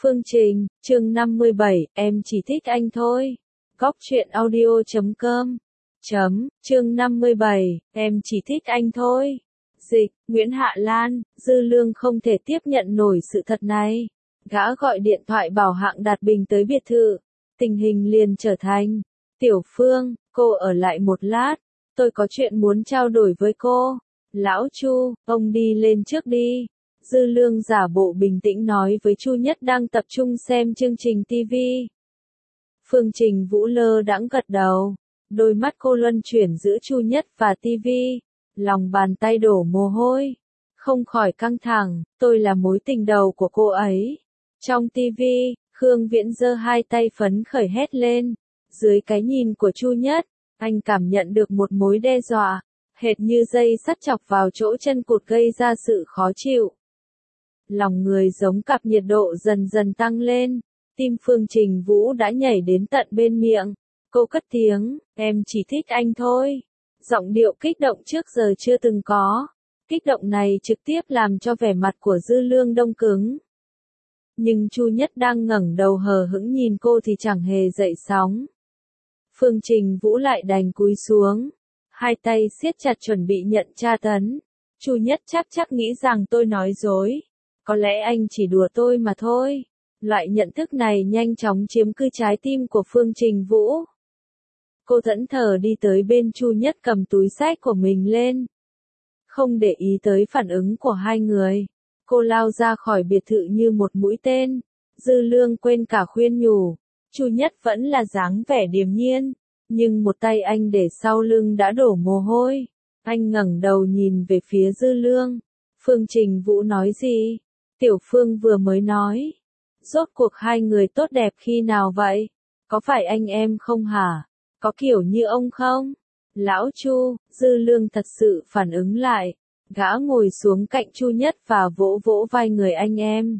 Phương Trình, chương 57, em chỉ thích anh thôi. Góc truyện audio.com. Chương 57, em chỉ thích anh thôi. Dịch, Nguyễn Hạ Lan, Dư Lương không thể tiếp nhận nổi sự thật này. Gã gọi điện thoại bảo Hạng Đạt Bình tới biệt thự. Tình hình liền trở thành, Tiểu Phương, cô ở lại một lát. Tôi có chuyện muốn trao đổi với cô. Lão Chu, ông đi lên trước đi. Dư Lương giả bộ bình tĩnh nói với Chu Nhất đang tập trung xem chương trình TV. Phương Trình Vũ lơ đãng gật đầu. Đôi mắt cô luân chuyển giữa Chu Nhất và TV. Lòng bàn tay đổ mồ hôi. Không khỏi căng thẳng, tôi là mối tình đầu của cô ấy. Trong TV, Khương Viễn giơ hai tay phấn khởi hét lên. Dưới cái nhìn của Chu Nhất, anh cảm nhận được một mối đe dọa, hệt như dây sắt chọc vào chỗ chân cụt gây ra sự khó chịu. Lòng người giống cặp nhiệt độ dần dần tăng lên, tim Phương Trình Vũ đã nhảy đến tận bên miệng. Cô cất tiếng, em chỉ thích anh thôi. Giọng điệu kích động trước giờ chưa từng có. Kích động này trực tiếp làm cho vẻ mặt của Dư Lương đông cứng. Nhưng Chu Nhất đang ngẩng đầu hờ hững nhìn cô thì chẳng hề dậy sóng. Phương Trình Vũ lại đành cúi xuống, hai tay siết chặt chuẩn bị nhận tra tấn. Chu Nhất chắc nghĩ rằng tôi nói dối. Có lẽ anh chỉ đùa tôi mà thôi. Loại nhận thức này nhanh chóng chiếm cứ trái tim của Phương Trình Vũ. Cô thẫn thờ đi tới bên Chu Nhất cầm túi xách của mình lên. Không để ý tới phản ứng của hai người. Cô lao ra khỏi biệt thự như một mũi tên. Dư Lương quên cả khuyên nhủ. Chu Nhất vẫn là dáng vẻ điềm nhiên. Nhưng một tay anh để sau lưng đã đổ mồ hôi. Anh ngẩng đầu nhìn về phía Dư Lương. Phương Trình Vũ nói gì? Tiểu Phương vừa mới nói. Rốt cuộc hai người tốt đẹp khi nào vậy? Có phải anh em không hả? Có kiểu như ông không? Lão Chu, Dư Lương thật sự phản ứng lại. Gã ngồi xuống cạnh Chu Nhất và vỗ vỗ vai người anh em.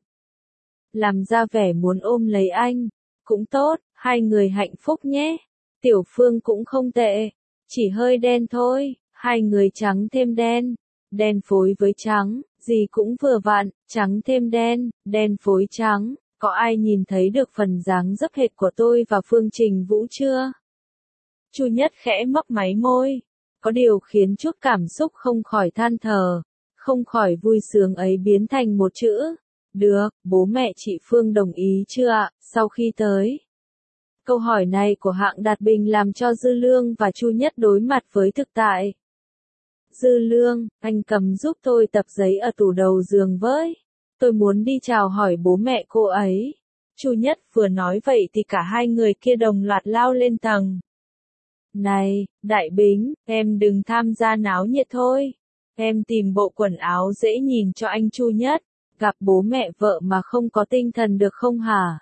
Làm ra vẻ muốn ôm lấy anh. Cũng tốt, hai người hạnh phúc nhé. Tiểu Phương cũng không tệ. Chỉ hơi đen thôi, hai người trắng thêm đen. Đen phối với trắng, gì cũng vừa vặn, trắng thêm đen, đen phối trắng. Có ai nhìn thấy được phần dáng dấp hệt của tôi và Phương Trình Vũ chưa? Chu Nhất khẽ mấp máy môi. Có điều khiến chút cảm xúc không khỏi than thở. Không khỏi vui sướng ấy biến thành một chữ. Được, bố mẹ chị Phương đồng ý chưa ạ, sau khi tới? Câu hỏi này của Hạng Đạt Bình làm cho Dư Lương và Chu Nhất đối mặt với thực tại. Dư Lương, anh cầm giúp tôi tập giấy ở tủ đầu giường với. Tôi muốn đi chào hỏi bố mẹ cô ấy. Chu Nhất vừa nói vậy thì cả hai người kia đồng loạt lao lên tầng. Này, Đại Bính, em đừng tham gia náo nhiệt thôi. Em tìm bộ quần áo dễ nhìn cho anh Chu Nhất. Gặp bố mẹ vợ mà không có tinh thần được không hả?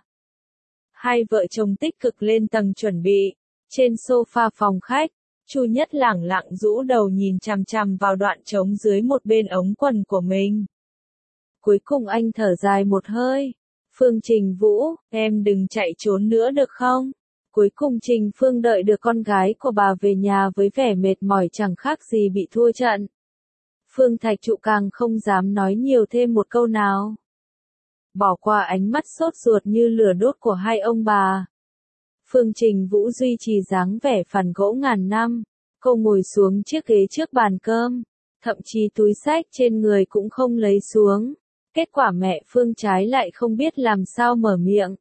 Hai vợ chồng tích cực lên tầng chuẩn bị. Trên sofa phòng khách, Chu Nhất lẳng lặng rũ đầu nhìn chằm chằm vào đoạn trống dưới một bên ống quần của mình. Cuối cùng anh thở dài một hơi. Phương Trình Vũ, em đừng chạy trốn nữa được không? Cuối cùng Trình Phương đợi được con gái của bà về nhà với vẻ mệt mỏi chẳng khác gì bị thua trận. Phương Thạch Trụ càng không dám nói nhiều thêm một câu nào. Bỏ qua ánh mắt sốt ruột như lửa đốt của hai ông bà. Phương Trình Vũ duy trì dáng vẻ phản gỗ ngàn năm. Cô ngồi xuống chiếc ghế trước bàn cơm. Thậm chí túi xách trên người cũng không lấy xuống. Kết quả mẹ Phương trái lại không biết làm sao mở miệng.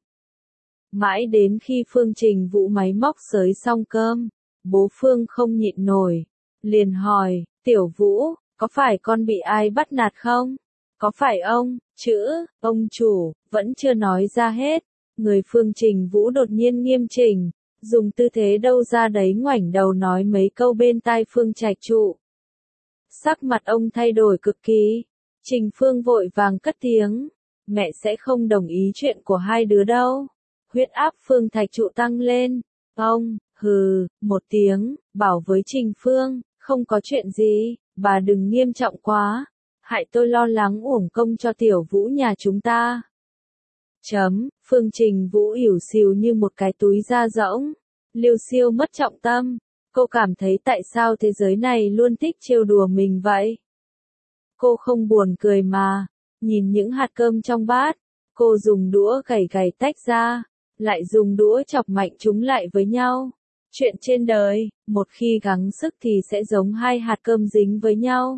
Mãi đến khi Phương Trình Vũ máy móc xới xong cơm, bố Phương không nhịn nổi. Liền hỏi, Tiểu Vũ, có phải con bị ai bắt nạt không? Có phải ông chủ, vẫn chưa nói ra hết. Người Phương Trình Vũ đột nhiên nghiêm chỉnh, dùng tư thế đâu ra đấy ngoảnh đầu nói mấy câu bên tai Phương Trạch Trụ. Sắc mặt ông thay đổi cực kỳ. Trình Phương vội vàng cất tiếng. Mẹ sẽ không đồng ý chuyện của hai đứa đâu. Huyết áp Phương Thạch Trụ tăng lên. Ông, một tiếng, bảo với Trình Phương, không có chuyện gì, bà đừng nghiêm trọng quá. Hại tôi lo lắng uổng công cho Tiểu Vũ nhà chúng ta. Phương Trình Vũ ỉu xìu như một cái túi da rỗng. Liêu Siêu mất trọng tâm. Cô cảm thấy tại sao thế giới này luôn thích trêu đùa mình vậy? Cô không buồn cười mà. Nhìn những hạt cơm trong bát. Cô dùng đũa gẩy gẩy tách ra, lại dùng đũa chọc mạnh chúng lại với nhau. Chuyện trên đời, một khi gắng sức thì sẽ giống hai hạt cơm dính với nhau.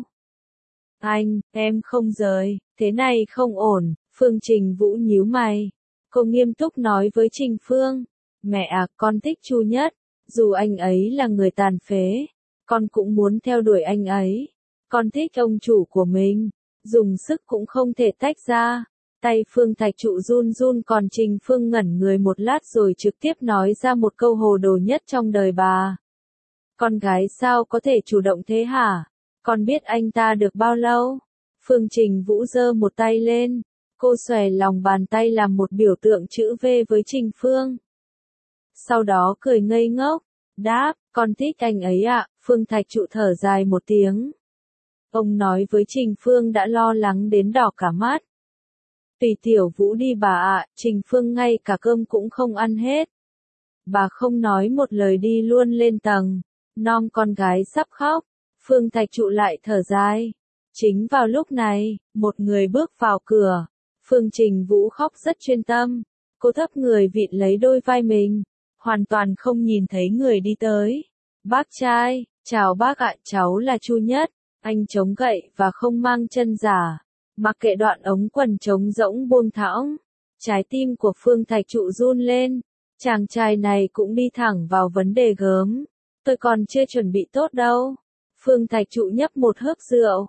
Em không rời, thế này không ổn, Phương Trình Vũ nhíu mày. Cô nghiêm túc nói với Trình Phương, mẹ à, con thích Chu Nhất, dù anh ấy là người tàn phế, con cũng muốn theo đuổi anh ấy. Con thích ông chủ của mình, dùng sức cũng không thể tách ra. Tay Phương Thạch Trụ run run còn Trình Phương ngẩn người một lát rồi trực tiếp nói ra một câu hồ đồ nhất trong đời bà. Con gái sao có thể chủ động thế hả? Con biết anh ta được bao lâu? Phương Trình Vũ giơ một tay lên. Cô xòe lòng bàn tay làm một biểu tượng chữ V với Trình Phương. Sau đó cười ngây ngốc. Đáp, con thích anh ấy ạ. Phương Thạch Trụ thở dài một tiếng. Ông nói với Trình Phương đã lo lắng đến đỏ cả mắt. Tùy Tiểu Vũ đi bà ạ, Trình Phương ngay cả cơm cũng không ăn hết. Bà không nói một lời đi luôn lên tầng. Non con gái sắp khóc. Phương Thạch Trụ lại thở dài. Chính vào lúc này, một người bước vào cửa. Phương Trình Vũ khóc rất chuyên tâm. Cô thấp người vịn lấy đôi vai mình. Hoàn toàn không nhìn thấy người đi tới. Bác trai, chào bác ạ, cháu là Chu Nhất. Anh chống gậy và không mang chân giả. Mặc kệ đoạn ống quần trống rỗng buông thõng. Trái tim của Phương Thạch Trụ run lên. Chàng trai này cũng đi thẳng vào vấn đề gớm. Tôi còn chưa chuẩn bị tốt đâu. Phương Thạch Trụ nhấp một hớp rượu.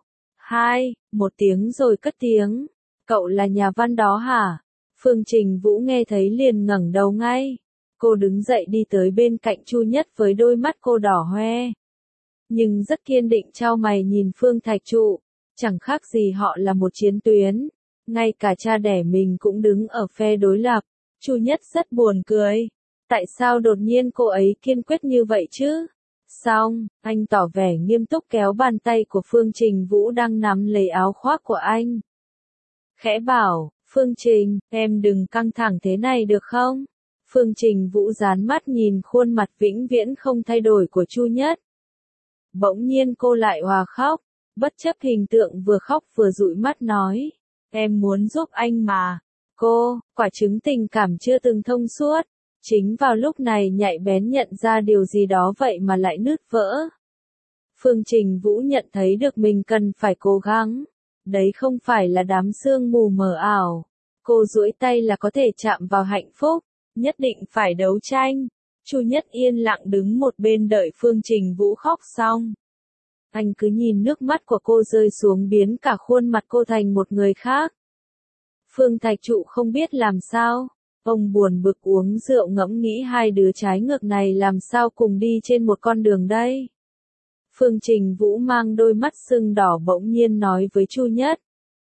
Một tiếng rồi cất tiếng. Cậu là nhà văn đó hả? Phương Trình Vũ nghe thấy liền ngẩng đầu ngay. Cô đứng dậy đi tới bên cạnh Chu Nhất với đôi mắt cô đỏ hoe. Nhưng rất kiên định chau mày nhìn Phương Thạch Trụ. Chẳng khác gì họ là một chiến tuyến. Ngay cả cha đẻ mình cũng đứng ở phe đối lập. Chu Nhất rất buồn cười. Tại sao đột nhiên cô ấy kiên quyết như vậy chứ? Xong, anh tỏ vẻ nghiêm túc kéo bàn tay của Phương Trình Vũ đang nắm lấy áo khoác của anh. Khẽ bảo, Phương Trình, em đừng căng thẳng thế này được không? Phương Trình Vũ dán mắt nhìn khuôn mặt vĩnh viễn không thay đổi của Chu Nhất. Bỗng nhiên cô lại òa khóc, bất chấp hình tượng vừa khóc vừa dụi mắt nói. Em muốn giúp anh mà. Cô, quả trứng tình cảm chưa từng thông suốt. Chính vào lúc này nhạy bén nhận ra điều gì đó vậy mà lại nứt vỡ. Phương Trình Vũ nhận thấy được mình cần phải cố gắng. Đấy không phải là đám sương mù mờ ảo. Cô duỗi tay là có thể chạm vào hạnh phúc. Nhất định phải đấu tranh. Chu Nhất yên lặng đứng một bên đợi Phương Trình Vũ khóc xong. Anh cứ nhìn nước mắt của cô rơi xuống biến cả khuôn mặt cô thành một người khác. Phương Thạch Trụ không biết làm sao. Ông buồn bực uống rượu ngẫm nghĩ hai đứa trái ngược này làm sao cùng đi trên một con đường đây. Phương Trình Vũ mang đôi mắt sưng đỏ bỗng nhiên nói với Chu Nhất.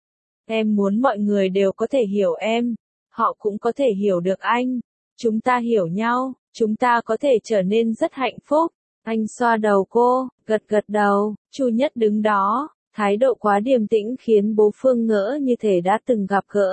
Em muốn mọi người đều có thể hiểu em. Họ cũng có thể hiểu được anh. Chúng ta hiểu nhau, chúng ta có thể trở nên rất hạnh phúc. Anh xoa đầu cô, gật gật đầu. Chu Nhất đứng đó, thái độ quá điềm tĩnh khiến bố Phương ngỡ như thể đã từng gặp gỡ.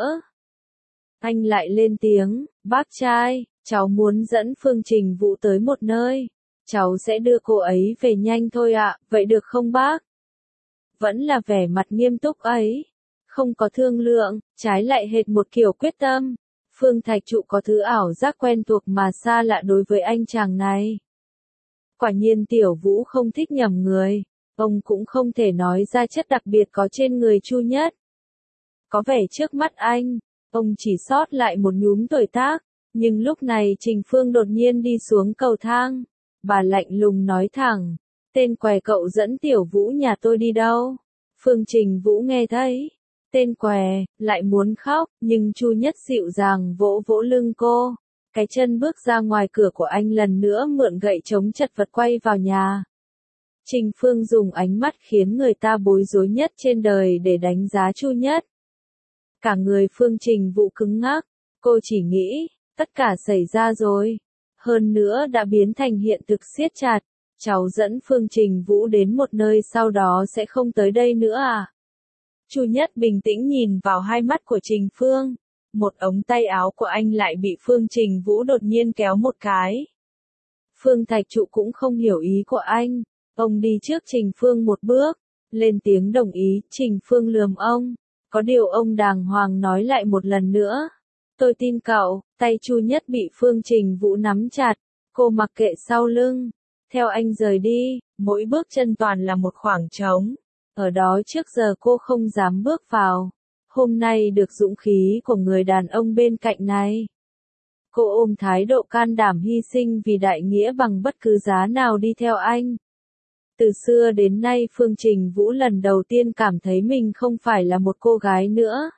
Anh lại lên tiếng, bác trai, cháu muốn dẫn Phương Trình Vũ tới một nơi. Cháu sẽ đưa cô ấy về nhanh thôi ạ, vậy được không bác? Vẫn là vẻ mặt nghiêm túc ấy. Không có thương lượng, trái lại hệt một kiểu quyết tâm. Phương Thạch Trụ có thứ ảo giác quen thuộc mà xa lạ đối với anh chàng này. Quả nhiên Tiểu Vũ không thích nhầm người. Ông cũng không thể nói ra chất đặc biệt có trên người Chu Nhất. Có vẻ trước mắt anh, ông chỉ sót lại một nhúm tuổi tác. Nhưng lúc này Trình Phương đột nhiên đi xuống cầu thang. Bà lạnh lùng nói thẳng. Tên què cậu dẫn Tiểu Vũ nhà tôi đi đâu? Phương Trình Vũ nghe thấy. Tên què, lại muốn khóc, nhưng Chu Nhất dịu dàng vỗ vỗ lưng cô. Cái chân bước ra ngoài cửa của anh lần nữa mượn gậy chống chật vật quay vào nhà. Trình Phương dùng ánh mắt khiến người ta bối rối nhất trên đời để đánh giá Chu Nhất. Cả người Phương Trình Vũ cứng ngắc, cô chỉ nghĩ, tất cả xảy ra rồi. Hơn nữa đã biến thành hiện thực siết chặt. Cháu dẫn Phương Trình Vũ đến một nơi sau đó sẽ không tới đây nữa à? Chu Nhất bình tĩnh nhìn vào hai mắt của Trình Phương. Một ống tay áo của anh lại bị Phương Trình Vũ đột nhiên kéo một cái. Phương Thạch Trụ cũng không hiểu ý của anh. Ông đi trước Trình Phương một bước. Lên tiếng đồng ý, Trình Phương lườm ông. Có điều ông đàng hoàng nói lại một lần nữa. Tôi tin cậu. Tay Chu Nhất bị Phương Trình Vũ nắm chặt. Cô mặc kệ sau lưng. Theo anh rời đi, mỗi bước chân toàn là một khoảng trống. Ở đó trước giờ cô không dám bước vào. Hôm nay được dũng khí của người đàn ông bên cạnh này. Cô ôm thái độ can đảm hy sinh vì đại nghĩa bằng bất cứ giá nào đi theo anh. Từ xưa đến nay Phương Trình Vũ lần đầu tiên cảm thấy mình không phải là một cô gái nữa,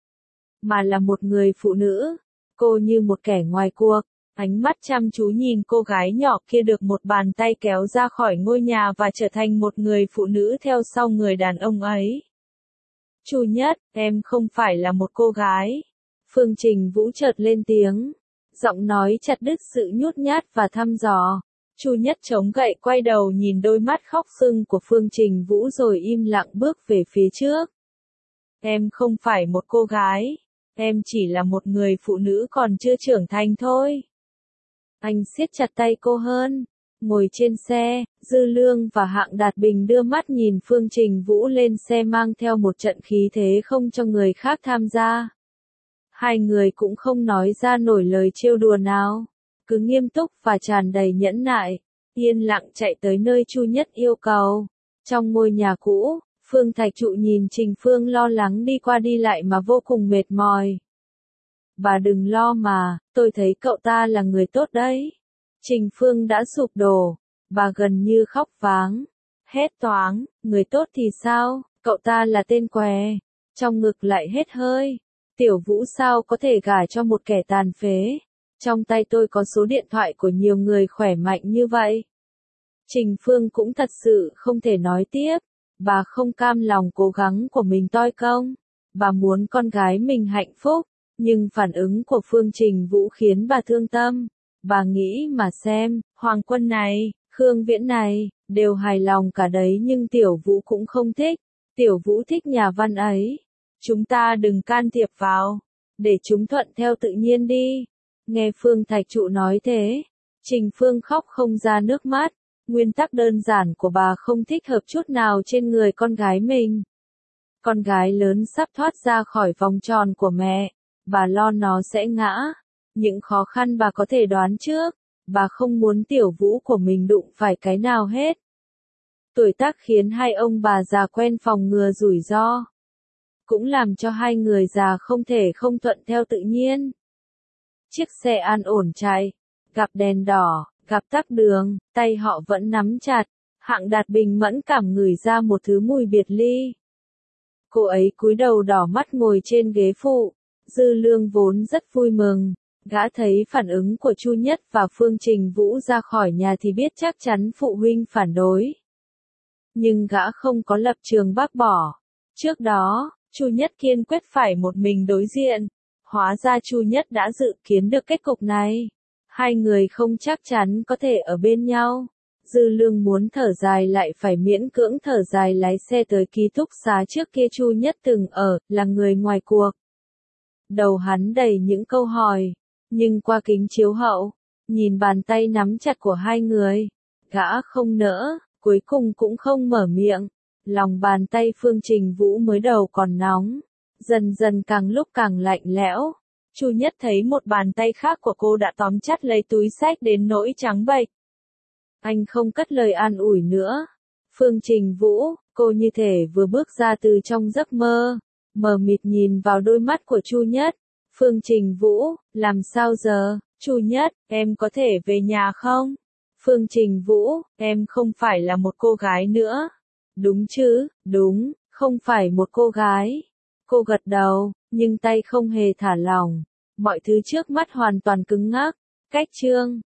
mà là một người phụ nữ. Cô như một kẻ ngoài cuộc, ánh mắt chăm chú nhìn cô gái nhỏ kia được một bàn tay kéo ra khỏi ngôi nhà và trở thành một người phụ nữ theo sau người đàn ông ấy. Chu Nhất, em không phải là một cô gái. Phương Trình Vũ chợt lên tiếng. Giọng nói chặt đứt sự nhút nhát và thăm dò. Chu Nhất chống gậy quay đầu nhìn đôi mắt khóc sưng của Phương Trình Vũ rồi im lặng bước về phía trước. Em không phải một cô gái. Em chỉ là một người phụ nữ còn chưa trưởng thành thôi. Anh siết chặt tay cô hơn. Ngồi trên xe, Dư Lương và Hạng Đạt Bình đưa mắt nhìn Phương Trình Vũ lên xe mang theo một trận khí thế không cho người khác tham gia. Hai người cũng không nói ra nổi lời trêu đùa nào, cứ nghiêm túc và tràn đầy nhẫn nại, yên lặng chạy tới nơi Chu Nhất yêu cầu. Trong ngôi nhà cũ, Phương Thạch Trụ nhìn Trình Phương lo lắng đi qua đi lại mà vô cùng mệt mỏi. Bà đừng lo mà, tôi thấy cậu ta là người tốt đấy. Trình Phương đã sụp đổ, bà gần như khóc váng, hét toáng, người tốt thì sao, cậu ta là tên què, trong ngực lại hết hơi. Tiểu Vũ sao có thể gả cho một kẻ tàn phế, trong tay tôi có số điện thoại của nhiều người khỏe mạnh như vậy. Trình Phương cũng thật sự không thể nói tiếp, bà không cam lòng cố gắng của mình toi công, bà muốn con gái mình hạnh phúc, nhưng phản ứng của Phương Trình Vũ khiến bà thương tâm. Bà nghĩ mà xem, Hoàng Quân này, Khương Viễn này, đều hài lòng cả đấy nhưng Tiểu Vũ cũng không thích. Tiểu Vũ thích nhà văn ấy. Chúng ta đừng can thiệp vào, để chúng thuận theo tự nhiên đi. Nghe Phương Thạch Trụ nói thế, Trình Phương khóc không ra nước mắt. Nguyên tắc đơn giản của bà không thích hợp chút nào trên người con gái mình. Con gái lớn sắp thoát ra khỏi vòng tròn của mẹ, bà lo nó sẽ ngã. Những khó khăn bà có thể đoán trước, bà không muốn Tiểu Vũ của mình đụng phải cái nào hết. Tuổi tác khiến hai ông bà già quen phòng ngừa rủi ro, cũng làm cho hai người già không thể không thuận theo tự nhiên. Chiếc xe an ổn chạy, gặp đèn đỏ, gặp tắc đường, tay họ vẫn nắm chặt. Hạng Đạt Bình mẫn cảm ngửi ra một thứ mùi biệt ly. Cô ấy cúi đầu đỏ mắt ngồi trên ghế phụ. Dư Lương vốn rất vui mừng. Gã thấy phản ứng của Chu Nhất và Phương Trình Vũ ra khỏi nhà thì biết chắc chắn phụ huynh phản đối. Nhưng gã không có lập trường bác bỏ. Trước đó, Chu Nhất kiên quyết phải một mình đối diện. Hóa ra Chu Nhất đã dự kiến được kết cục này. Hai người không chắc chắn có thể ở bên nhau. Dư Lương muốn thở dài lại phải miễn cưỡng thở dài lái xe tới ký túc xá trước kia Chu Nhất từng ở, là người ngoài cuộc. Đầu hắn đầy những câu hỏi. Nhưng qua kính chiếu hậu, nhìn bàn tay nắm chặt của hai người, gã không nỡ, cuối cùng cũng không mở miệng. Lòng bàn tay Phương Trình Vũ mới đầu còn nóng, dần dần càng lúc càng lạnh lẽo. Chu Nhất thấy một bàn tay khác của cô đã tóm chặt lấy túi xách đến nỗi trắng bệch. Anh không cất lời an ủi nữa. Phương Trình Vũ, cô như thể vừa bước ra từ trong giấc mơ, mờ mịt nhìn vào đôi mắt của Chu Nhất. Phương Trình Vũ, làm sao giờ? Chu Nhất, em có thể về nhà không? Phương Trình Vũ, em không phải là một cô gái nữa. Đúng chứ, đúng, không phải một cô gái. Cô gật đầu, nhưng tay không hề thả lỏng. Mọi thứ trước mắt hoàn toàn cứng ngắc. Cách chương